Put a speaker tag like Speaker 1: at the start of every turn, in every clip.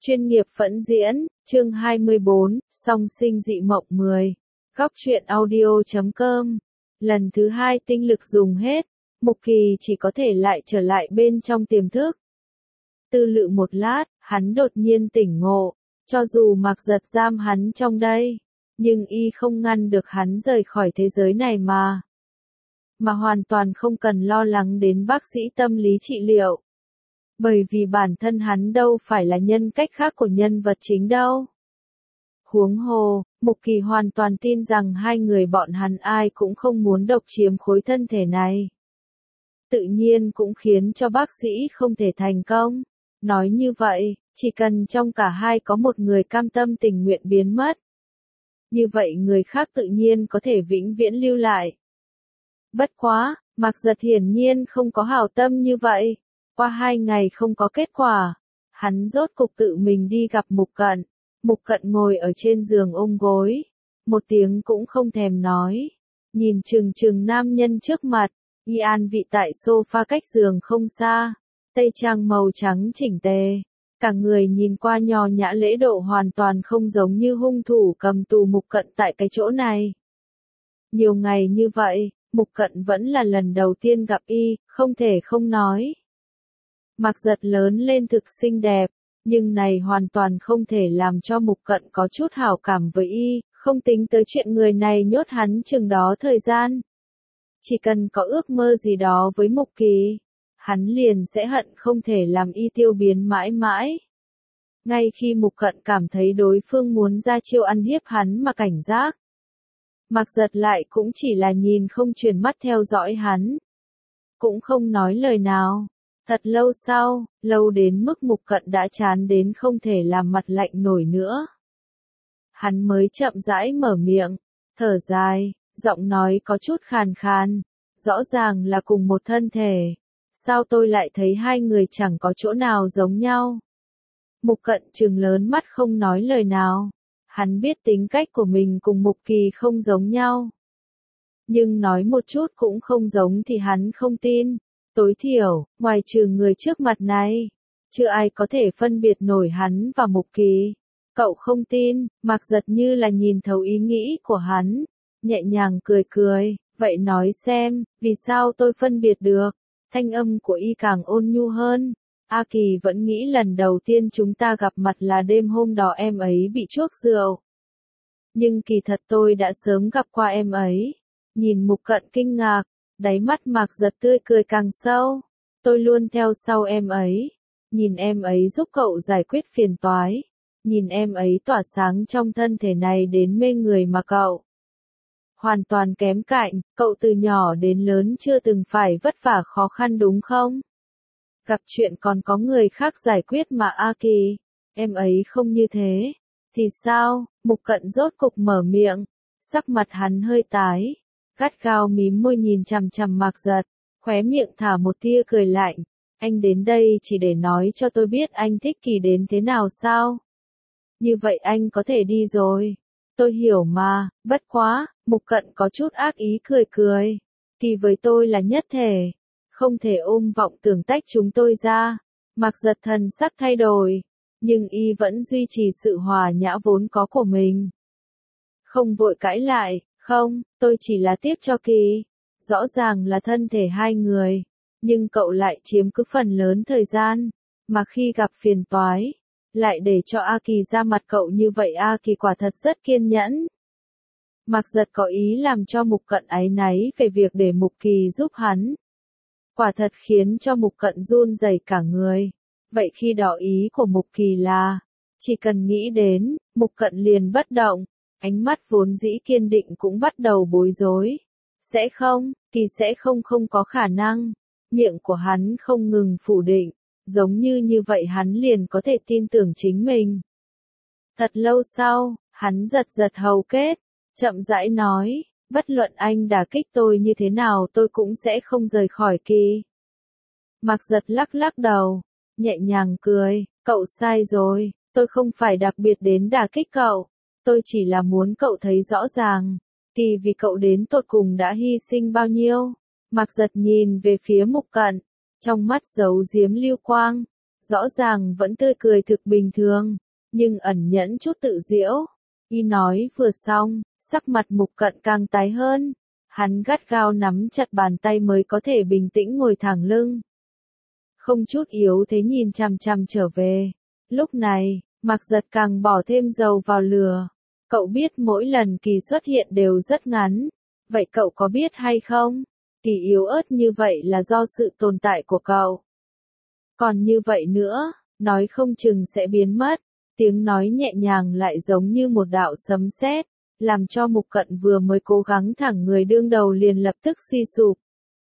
Speaker 1: Chuyên nghiệp phẫn diễn, chương 24, song sinh dị mộng 10. Góc truyện audio.com. Lần thứ 2 tinh lực dùng hết, Mục Kỳ chỉ có thể lại trở lại bên trong tiềm thức. Tư lự một lát, hắn đột nhiên tỉnh ngộ, cho dù Mạc Giật giam hắn trong đây, nhưng y không ngăn được hắn rời khỏi thế giới này mà hoàn toàn không cần lo lắng đến bác sĩ tâm lý trị liệu. Bởi vì bản thân hắn đâu phải là nhân cách khác của nhân vật chính đâu. Huống hồ, Mục Kỳ hoàn toàn tin rằng hai người bọn hắn ai cũng không muốn độc chiếm khối thân thể này. Tự nhiên cũng khiến cho bác sĩ không thể thành công. Nói như vậy, chỉ cần trong cả hai có một người cam tâm tình nguyện biến mất, như vậy người khác tự nhiên có thể vĩnh viễn lưu lại. Bất quá, Mạc Giật hiển nhiên không có hảo tâm như vậy. Qua 2 ngày không có kết quả, hắn rốt cục tự mình đi gặp Mục Cận. Mục Cận ngồi ở trên giường ôm gối, một tiếng cũng không thèm nói, nhìn chừng chừng nam nhân trước mặt, y an vị tại sofa cách giường không xa, tây trang màu trắng chỉnh tề, cả người nhìn qua nho nhã lễ độ hoàn toàn không giống như hung thủ cầm tù Mục Cận tại cái chỗ này. Nhiều ngày như vậy, Mục Cận vẫn là lần đầu tiên gặp y, không thể không nói. Mạc Giật lớn lên thực xinh đẹp, nhưng này hoàn toàn không thể làm cho Mục Cận có chút hảo cảm với y, không tính tới chuyện người này nhốt hắn chừng đó thời gian. Chỉ cần có ước mơ gì đó với Mục Kỳ, hắn liền sẽ hận không thể làm y tiêu biến mãi mãi. Ngay khi Mục Cận cảm thấy đối phương muốn ra chiêu ăn hiếp hắn mà cảnh giác, Mạc Giật lại cũng chỉ là nhìn không chuyển mắt theo dõi hắn, cũng không nói lời nào. Thật lâu sau, lâu đến mức Mục Cận đã chán đến không thể làm mặt lạnh nổi nữa. Hắn mới chậm rãi mở miệng, thở dài, giọng nói có chút khàn khàn, rõ ràng là cùng một thân thể. Sao tôi lại thấy hai người chẳng có chỗ nào giống nhau? Mục Cận trừng lớn mắt không nói lời nào. Hắn biết tính cách của mình cùng Mục Kỳ không giống nhau. Nhưng nói một chút cũng không giống thì hắn không tin. Tối thiểu, ngoài trừ người trước mặt này, chưa ai có thể phân biệt nổi hắn và Mục Kỳ. Cậu không tin, Mạc Giật như là nhìn thấu ý nghĩ của hắn, nhẹ nhàng cười cười, vậy nói xem, vì sao tôi phân biệt được? Thanh âm của y càng ôn nhu hơn. A Kỳ vẫn nghĩ lần đầu tiên chúng ta gặp mặt là đêm hôm đó em ấy bị chuốc rượu. Nhưng kỳ thật tôi đã sớm gặp qua em ấy. Nhìn Mục Cận kinh ngạc, đáy mắt Mạc Giật tươi cười càng sâu. Tôi luôn theo sau em ấy. Nhìn em ấy giúp cậu giải quyết phiền toái. Nhìn em ấy tỏa sáng trong thân thể này đến mê người mà cậu hoàn toàn kém cạnh. Cậu từ nhỏ đến lớn chưa từng phải vất vả khó khăn đúng không? Gặp chuyện còn có người khác giải quyết mà A Kỳ. Em ấy không như thế. Thì sao? Mục Cận rốt cục mở miệng. Sắc mặt hắn hơi tái. Gắt gao mím môi nhìn chằm chằm Mạc Giật, khóe miệng thả một tia cười lạnh. Anh đến đây chỉ để nói cho tôi biết anh thích Kỳ đến thế nào sao? Như vậy anh có thể đi rồi. Tôi hiểu mà, bất quá, Mục Cận có chút ác ý cười cười. Kỳ với tôi là nhất thể, không thể ôm vọng tưởng tách chúng tôi ra. Mạc Giật thần sắc thay đổi, nhưng y vẫn duy trì sự hòa nhã vốn có của mình. Không vội cãi lại. Không, tôi chỉ là tiếc cho Kỳ. Rõ ràng là thân thể hai người, nhưng cậu lại chiếm cứ phần lớn thời gian, mà khi gặp phiền toái, lại để cho A Kỳ ra mặt cậu như vậy. A Kỳ quả thật rất kiên nhẫn. Mạc Giật có ý làm cho Mục Cận áy náy về việc để Mục Kỳ giúp hắn. Quả thật khiến cho Mục Cận run rẩy cả người. Vậy khi đó ý của Mục Kỳ là, chỉ cần nghĩ đến, Mục Cận liền bất động. Ánh mắt vốn dĩ kiên định cũng bắt đầu bối rối. Sẽ không, Kỳ sẽ không có khả năng. Miệng của hắn không ngừng phủ định, giống như vậy hắn liền có thể tin tưởng chính mình. Thật lâu sau, hắn giật giật hầu kết, chậm rãi nói, bất luận anh đả kích tôi như thế nào tôi cũng sẽ không rời khỏi Kỳ. Mạc Giật lắc lắc đầu, nhẹ nhàng cười, cậu sai rồi, tôi không phải đặc biệt đến đả kích cậu. Tôi chỉ là muốn cậu thấy rõ ràng, Kỳ vì cậu đến tột cùng đã hy sinh bao nhiêu. Mạc Giật nhìn về phía Mục Cận, trong mắt giấu giếm lưu quang, rõ ràng vẫn tươi cười thực bình thường, nhưng ẩn nhẫn chút tự giễu. Y nói vừa xong, sắc mặt Mục Cận càng tái hơn. Hắn gắt gao nắm chặt bàn tay mới có thể bình tĩnh ngồi thẳng lưng. Không chút yếu thế nhìn chằm chằm trở về. Lúc này, Mạc Giật càng bỏ thêm dầu vào lửa. Cậu biết mỗi lần kỳ xuất hiện đều rất ngắn. Vậy cậu có biết hay không? Kỳ yếu ớt như vậy là do sự tồn tại của cậu. Còn như vậy nữa, nói không chừng sẽ biến mất. Tiếng nói nhẹ nhàng lại giống như một đạo sấm sét, làm cho Mục Cận vừa mới cố gắng thẳng người đương đầu liền lập tức suy sụp.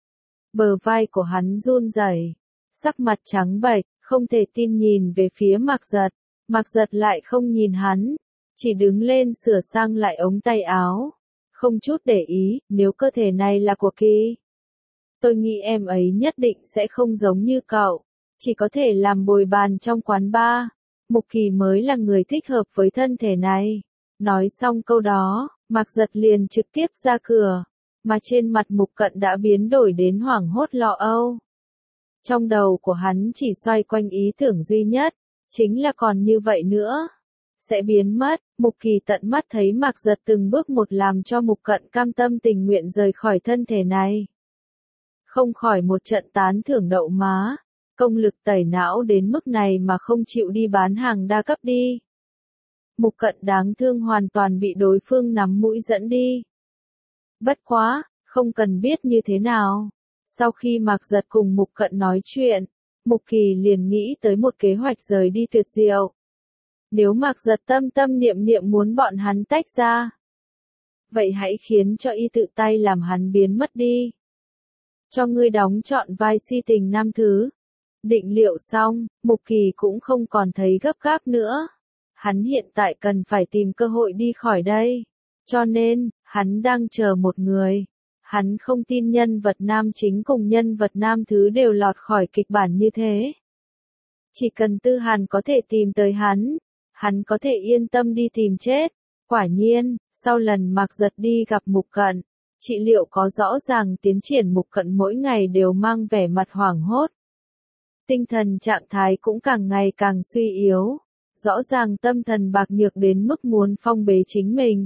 Speaker 1: Bờ vai của hắn run rẩy, sắc mặt trắng bệch, không thể tin nhìn về phía Mạc Giật. Mạc Giật lại không nhìn hắn, chỉ đứng lên sửa sang lại ống tay áo. Không chút để ý, nếu cơ thể này là của Kỳ, tôi nghĩ em ấy nhất định sẽ không giống như cậu, chỉ có thể làm bồi bàn trong quán bar. Mục Kỳ mới là người thích hợp với thân thể này. Nói xong câu đó, Mạc Giật liền trực tiếp ra cửa, mà trên mặt Mục Cận đã biến đổi đến hoảng hốt lo âu. Trong đầu của hắn chỉ xoay quanh ý tưởng duy nhất, chính là còn như vậy nữa sẽ biến mất. Mục Kỳ tận mắt thấy Mạc Giật từng bước một làm cho Mục Cận cam tâm tình nguyện rời khỏi thân thể này. Không khỏi một trận tán thưởng đậu má, công lực tẩy não đến mức này mà không chịu đi bán hàng đa cấp đi. Mục Cận đáng thương hoàn toàn bị đối phương nắm mũi dẫn đi. Bất quá, không cần biết như thế nào. Sau khi Mạc Giật cùng Mục Cận nói chuyện, Mục Kỳ liền nghĩ tới một kế hoạch rời đi tuyệt diệu. Nếu Mạc Giật tâm tâm niệm niệm muốn bọn hắn tách ra, vậy hãy khiến cho y tự tay làm hắn biến mất đi. Cho ngươi đóng trọn vai si tình nam thứ. Định liệu xong, Mục Kỳ cũng không còn thấy gấp gáp nữa. Hắn hiện tại cần phải tìm cơ hội đi khỏi đây. Cho nên, hắn đang chờ một người. Hắn không tin nhân vật nam chính cùng nhân vật nam thứ đều lọt khỏi kịch bản như thế. Chỉ cần Tư Hàn có thể tìm tới hắn có thể yên tâm đi tìm chết. Quả nhiên, sau lần Mạc Giật đi gặp Mục Cận, trị liệu có rõ ràng tiến triển. Mục Cận mỗi ngày đều mang vẻ mặt hoảng hốt. Tinh thần trạng thái cũng càng ngày càng suy yếu. Rõ ràng tâm thần bạc nhược đến mức muốn phong bế chính mình.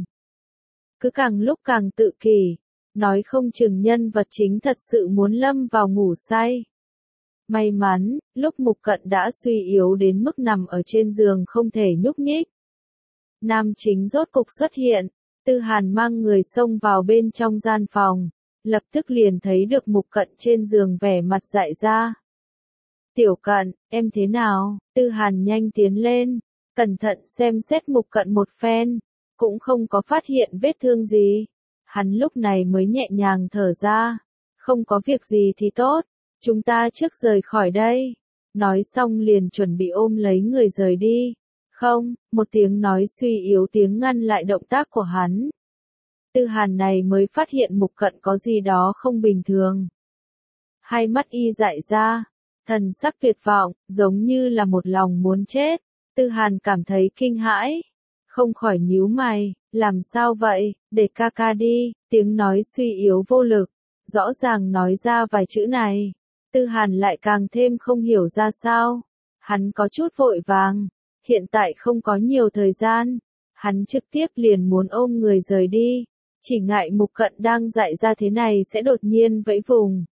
Speaker 1: Cứ càng lúc càng tự kỷ, nói không chừng nhân vật chính thật sự muốn lâm vào ngủ say. May mắn, lúc Mục Cận đã suy yếu đến mức nằm ở trên giường không thể nhúc nhích. Nam chính rốt cục xuất hiện, Tư Hàn mang người xông vào bên trong gian phòng, lập tức liền thấy được Mục Cận trên giường vẻ mặt dại ra. Tiểu Cận, em thế nào? Tư Hàn nhanh tiến lên, cẩn thận xem xét Mục Cận một phen, cũng không có phát hiện vết thương gì. Hắn lúc này mới nhẹ nhàng thở ra, không có việc gì thì tốt, chúng ta trước rời khỏi đây. Nói xong liền chuẩn bị ôm lấy người rời đi. Không, một tiếng nói suy yếu tiếng ngăn lại động tác của hắn. Tư Hàn này mới phát hiện Mục Cận có gì đó không bình thường. Hai mắt y dại ra, thần sắc tuyệt vọng, giống như là một lòng muốn chết. Tư Hàn cảm thấy kinh hãi, không khỏi nhíu mày, làm sao vậy, để ca ca đi. Tiếng nói suy yếu vô lực, rõ ràng nói ra vài chữ này. Tư Hàn lại càng thêm không hiểu ra sao. Hắn có chút vội vàng, hiện tại không có nhiều thời gian. Hắn trực tiếp liền muốn ôm người rời đi, chỉ ngại Mục Cận đang dại ra thế này sẽ đột nhiên vẫy vùng.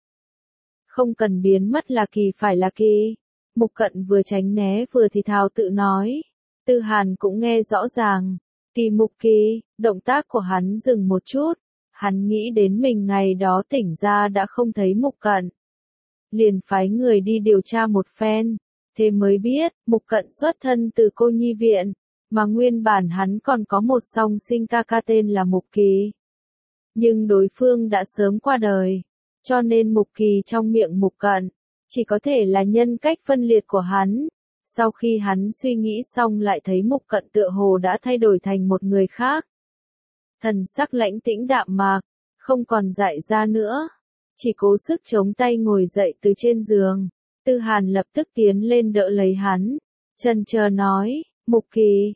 Speaker 1: Không cần biến mất là Kỳ phải là Kỳ. Mục Cận vừa tránh né vừa thì thào tự nói. Tư Hàn cũng nghe rõ ràng. Kỳ Mục Kỳ, động tác của hắn dừng một chút. Hắn nghĩ đến mình ngày đó tỉnh ra đã không thấy Mục Cận. Liền phái người đi điều tra một phen. Thế mới biết, Mục Cận xuất thân từ cô nhi viện. Mà nguyên bản hắn còn có một song sinh ca ca tên là Mục Kỳ. Nhưng đối phương đã sớm qua đời. Cho nên Mục Kỳ trong miệng Mục Cận chỉ có thể là nhân cách phân liệt của hắn. Sau khi hắn suy nghĩ xong lại thấy Mục Cận tựa hồ đã thay đổi thành một người khác. Thần sắc lãnh tĩnh đạm mạc, không còn dại ra nữa. Chỉ cố sức chống tay ngồi dậy từ trên giường. Tư Hàn lập tức tiến lên đỡ lấy hắn. Chần chờ nói, Mục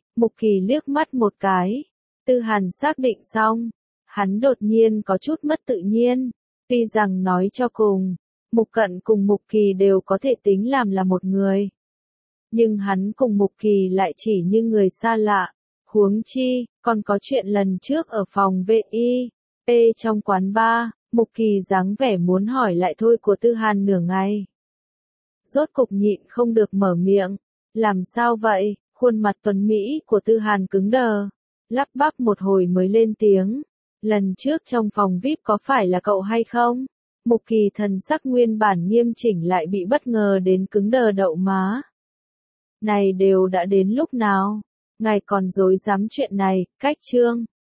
Speaker 1: Kỳ liếc mắt một cái. Tư Hàn xác định xong. Hắn đột nhiên có chút mất tự nhiên. Tuy rằng nói cho cùng, Mục Cận cùng Mục Kỳ đều có thể tính làm là một người. Nhưng hắn cùng Mục Kỳ lại chỉ như người xa lạ. Huống chi, còn có chuyện lần trước ở phòng VIP trong quán bar, Mục Kỳ dáng vẻ muốn hỏi lại thôi của Tư Hàn nửa ngày. Rốt cục nhịn không được mở miệng. Làm sao vậy? Khuôn mặt tuấn Mỹ của Tư Hàn cứng đờ. Lắp bắp một hồi mới lên tiếng. Lần trước trong phòng VIP có phải là cậu hay không? Mục Kỳ thần sắc nguyên bản nghiêm chỉnh lại bị bất ngờ đến cứng đờ đậu má. Này đều đã đến lúc nào? Ngài còn dối dám chuyện này, cách trương.